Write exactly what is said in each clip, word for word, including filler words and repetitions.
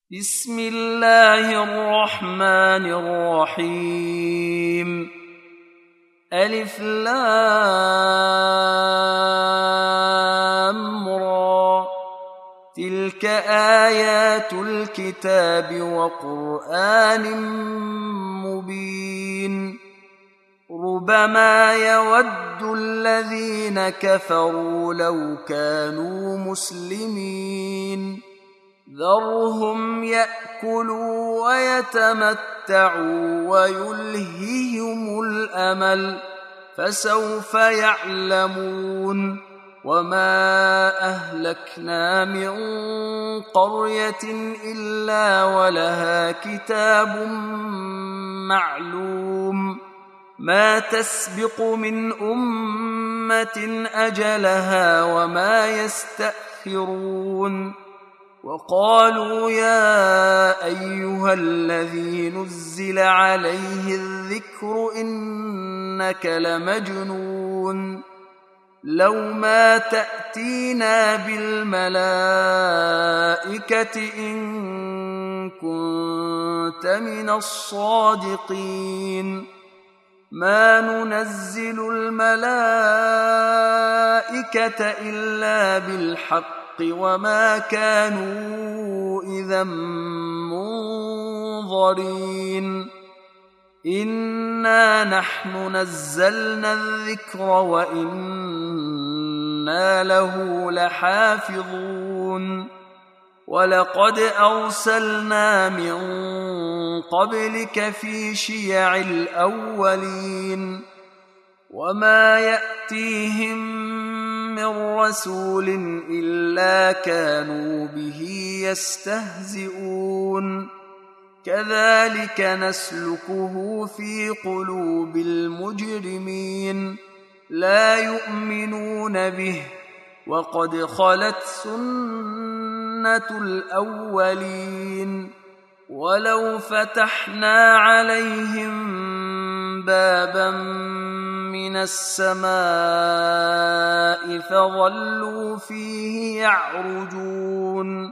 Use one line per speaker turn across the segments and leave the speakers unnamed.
بسم الله الرحمن الرحيم. ألف لام را، تلك آيات الكتاب وقرآن مبين. ربما يود الذين كفروا لو كانوا مسلمين، ذرهم يأكلوا ويتمتعوا ويلههم الأمل، فسوف يعلمون. وما أهلكنا من قرية إلا ولها كتاب معلوم، ما تسبق من أمة أجلها وما يستأخرون. وقالوا يا أيها الذي نزل عليه الذكر إنك لمجنون، لو ما تأتينا بالملائكة إن كنت من الصادقين. ما ننزل الملائكة إلا بالحق وما كانوا إذا منظرين. إنا نحن نزلنا الذكر وإنا له لحافظون. ولقد أرسلنا من قبلك في شيع الأولين، وما يأتيهم من رسول إلا كانوا به يستهزئون. كذلك نسلكه في قلوب المجرمين، لا يؤمنون به، وقد خلت سنة الأولين. ولو فتحنا عليهم بابا من السماء فظلوا فيه يعرجون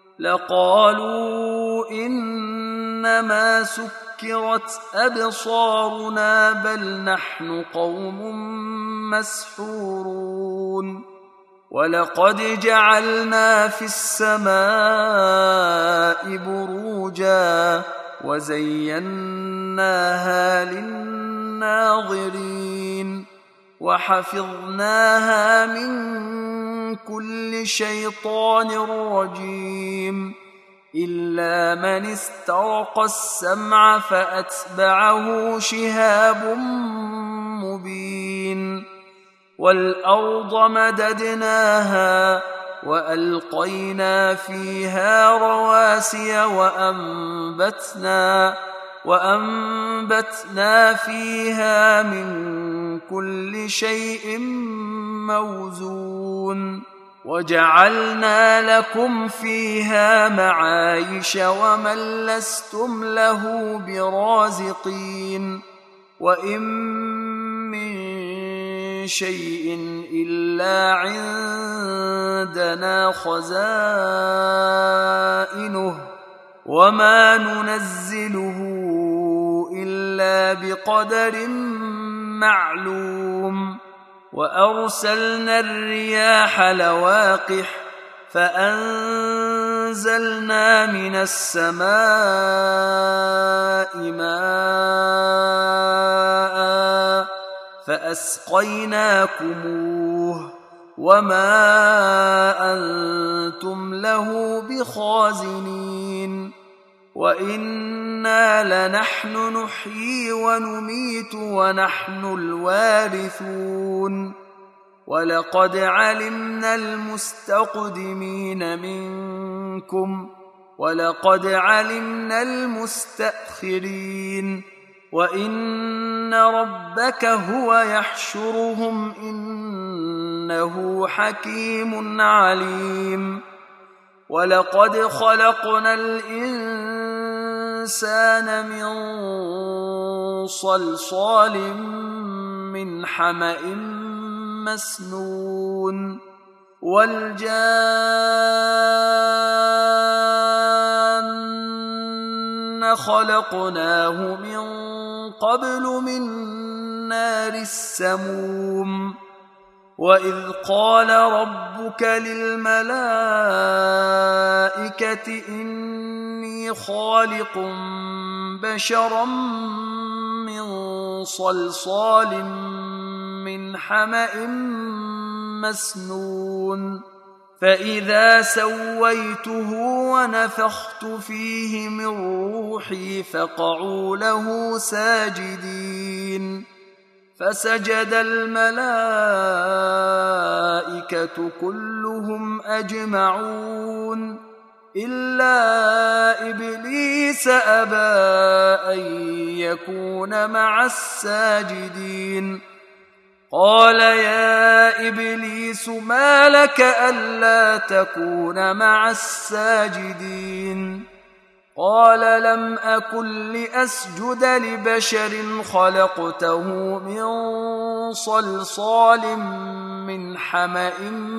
لقالوا إنما سكرت أبصارنا بل نحن قوم مسحورون. ولقد جعلنا في السماء بروجا وزيناها للناظرين، وحفظناها من كل شيطان رجيم، إلا من استرق السمع فأتبعه شهاب مبين. والأرض مددناها وألقينا فيها رواسي وأنبتنا, وأنبتنا فيها من كل شيء موزون. وجعلنا لكم فيها معايش ومن لستم له برازقين. وإن من شيء إلا عندنا خزائنه وما ننزله إلا بقدر معلوم. وأرسلنا الرياح لواقح فأنزلنا من السماء ماء فأسقيناكموه وما أنتم له بخازنين. وإنا لنحن نحيي ونميت ونحن الوارثون. ولقد علمنا المستقدمين منكم ولقد علمنا المستأخرين. وإن ربك هو يحشرهم إنه حكيم عليم. ولقد خلقنا الإنسان من صلصال من حمأ مسنون. والجان خلقناه من قبل من نار السموم وإذ قال ربك للملائكة إني خالق بشرا من صلصال من حمأ مسنون فإذا سويته ونفخت فيه من روحي فقعوا له ساجدين فسجد الملائكة كلهم أجمعون إلا إبليس أبى أن يكون مع الساجدين قال يا إبليس ما لك ألا تكون مع الساجدين قال لم أكن لأسجد لبشر خلقته من صلصال من حمأ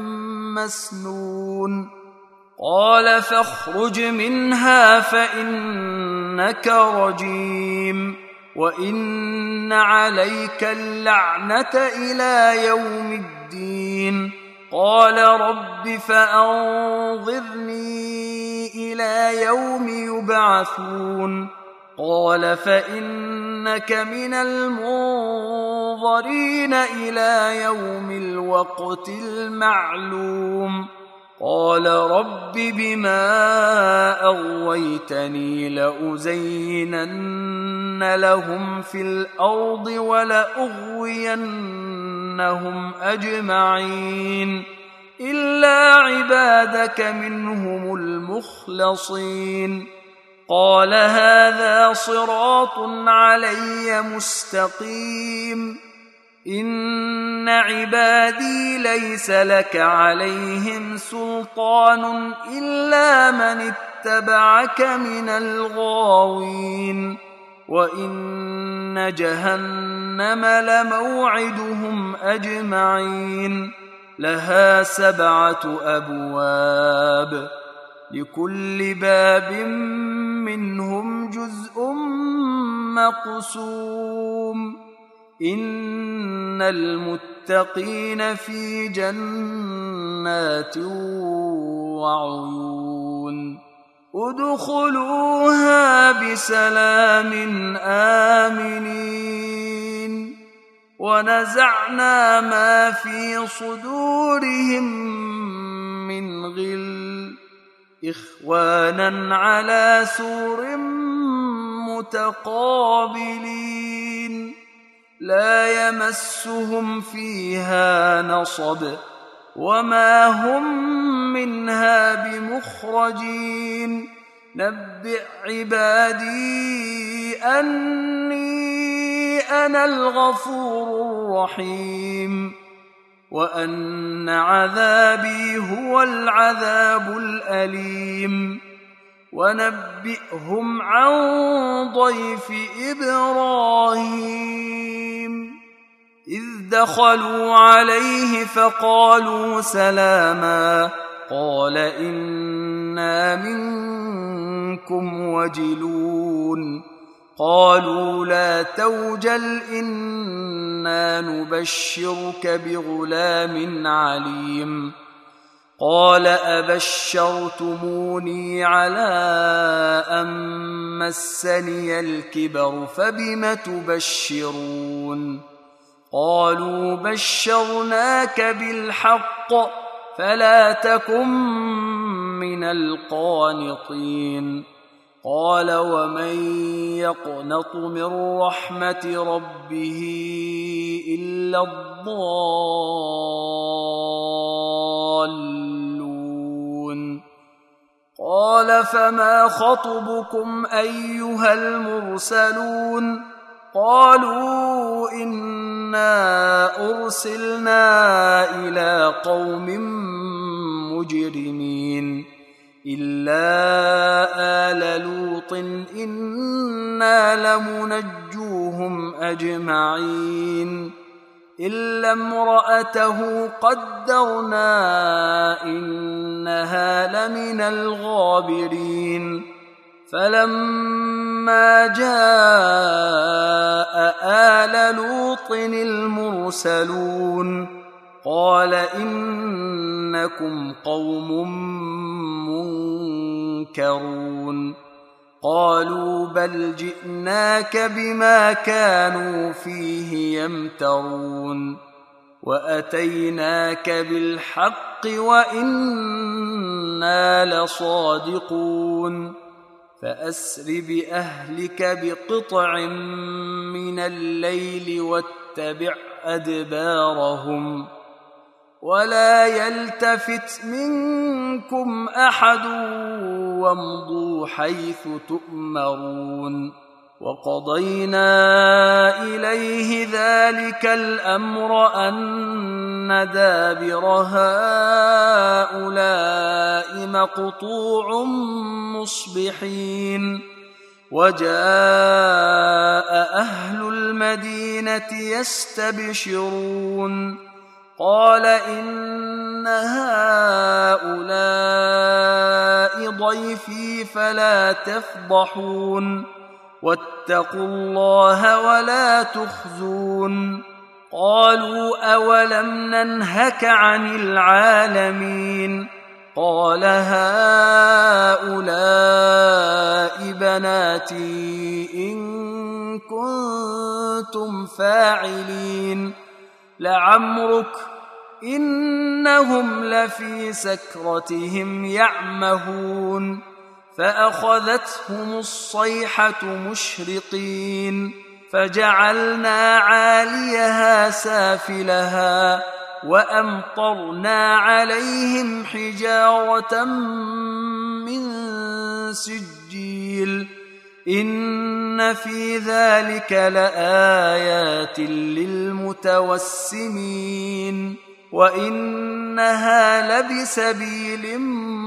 مسنون قال فاخرج منها فإنك رجيم وإن عليك اللعنة إلى يوم الدين قال رب فأنظرني إلى يوم يبعثون قال فإنك من المنظرين إلى يوم الوقت المعلوم قال رب بما أغويتني لأزينن لهم في الأرض ولأغوينهم أجمعين إلا عبادك منهم المخلصين قال هذا صراط علي مستقيم إن عبادي ليس لك عليهم سلطان إلا من اتبعك من الغاوين وإن جهنم لموعدهم أجمعين لها سبعة أبواب لكل باب منهم جزء مقسوم إن المتقين في جنات وعيون ادخلوها بسلام آمنين ونزعنا ما في صدورهم من غل إخوانا على سور متقابلين لا يمسهم فيها نصب وما هم منها بمخرجين نبئ عبادي أني أنا الغفور الرحيم وأن عذابي هو العذاب الأليم ونبئهم عن ضيف إبراهيم إذ دخلوا عليه فقالوا سلاما قال إنا منكم وجلون قالوا لا توجل إنا نبشرك بغلام عليم قال أبشرتموني على أن مسني الكبر فبم تبشرون قالوا بشرناك بالحق فلا تكن من القانطين قال ومن يقنط من رحمة ربه إلا الضالون قال فما خطبكم أيها المرسلون قالوا إنا أرسلنا إلى قوم مجرمين إلا آل لوط إنا لمنجوهم أجمعين إلا امرأته قدرنا إنها لمن الغابرين فلما فلما جاء آل لوط المرسلون قال إنكم قوم منكرون قالوا بل جئناك بما كانوا فيه يمترون وأتيناك بالحق وإنا لصادقون فأسر بأهلك بقطع من الليل واتبع أدبارهم ولا يلتفت منكم أحد وامضوا حيث تؤمرون وقضينا إليه ذلك الأمر أن دابر هؤلاء مقطوع مصبحين وجاء أهل المدينة يستبشرون قال إن هؤلاء ضيفي فلا تفضحون واتقوا الله ولا تخزون قالوا أولم ننهك عن العالمين قال هؤلاء بناتي إن كنتم فاعلين لعمرك إنهم لفي سكرتهم يعمهون فأخذتهم الصيحة مشرقين فجعلنا عاليها سافلها وأمطرنا عليهم حجارة من سجيل إن في ذلك لآيات للمتوسمين وإنها لبسبيل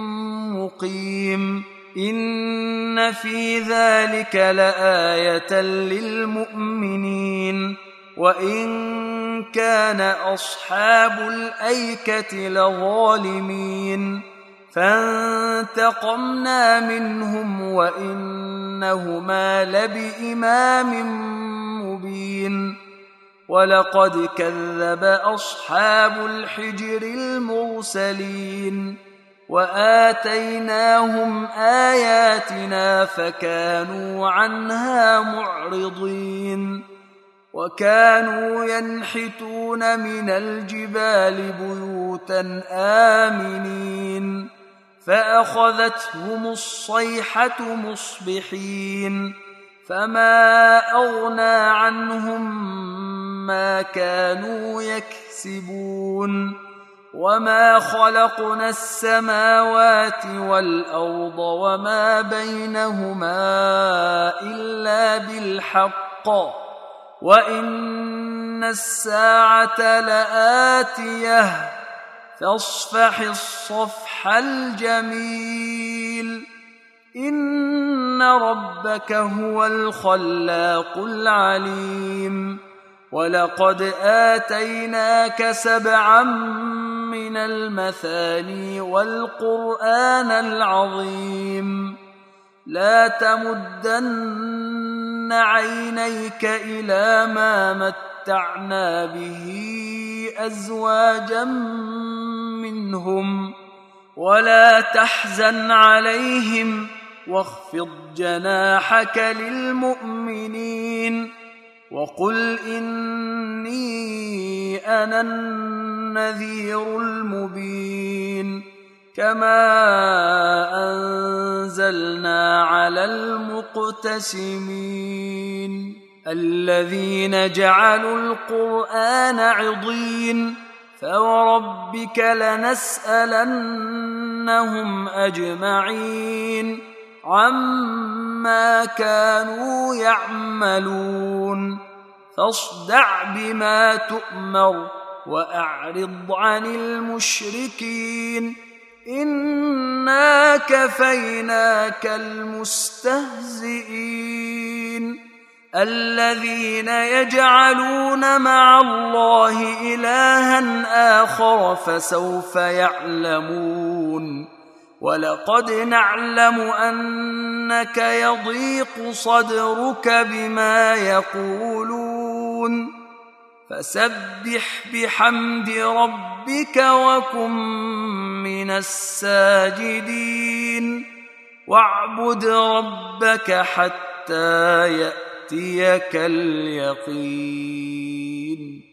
مقيم إن في ذلك لآية للمؤمنين وإن كان أصحاب الأيكة لظالمين فانتقمنا منهم وإنهما لبإمام مبين ولقد كذب أصحاب الحجر المرسلين وآتيناهم آياتنا فكانوا عنها معرضين وكانوا ينحتون من الجبال بيوتا آمنين فأخذتهم الصيحة مصبحين فما أغنى عنهم ما كانوا يكسبون وما خلقنا السماوات والأرض وما بينهما إلا بالحق وإن الساعة لآتية فاصفح الصفح الجميل إن ربك هو الخلاق العليم ولقد آتيناك سبعا من المثاني والقرآن العظيم لا تمدن عينيك إلى ما متعنا به أزواجا منهم ولا تحزن عليهم واخفض جناحك للمؤمنين وقل إني أنا النذير المبين كما أنزلنا على المقتسمين الذين جعلوا القرآن عضين فوربك لنسألنهم أجمعين عما كانوا يعملون فاصدع بما تؤمر وأعرض عن المشركين إنا كفيناك المستهزئين الذين يجعلون مع الله إلها آخر فسوف يعلمون ولقد نعلم أنك يضيق صدرك بما يقولون فسبح بحمد ربك وكن من الساجدين واعبد ربك حتى يأتيك اليقين.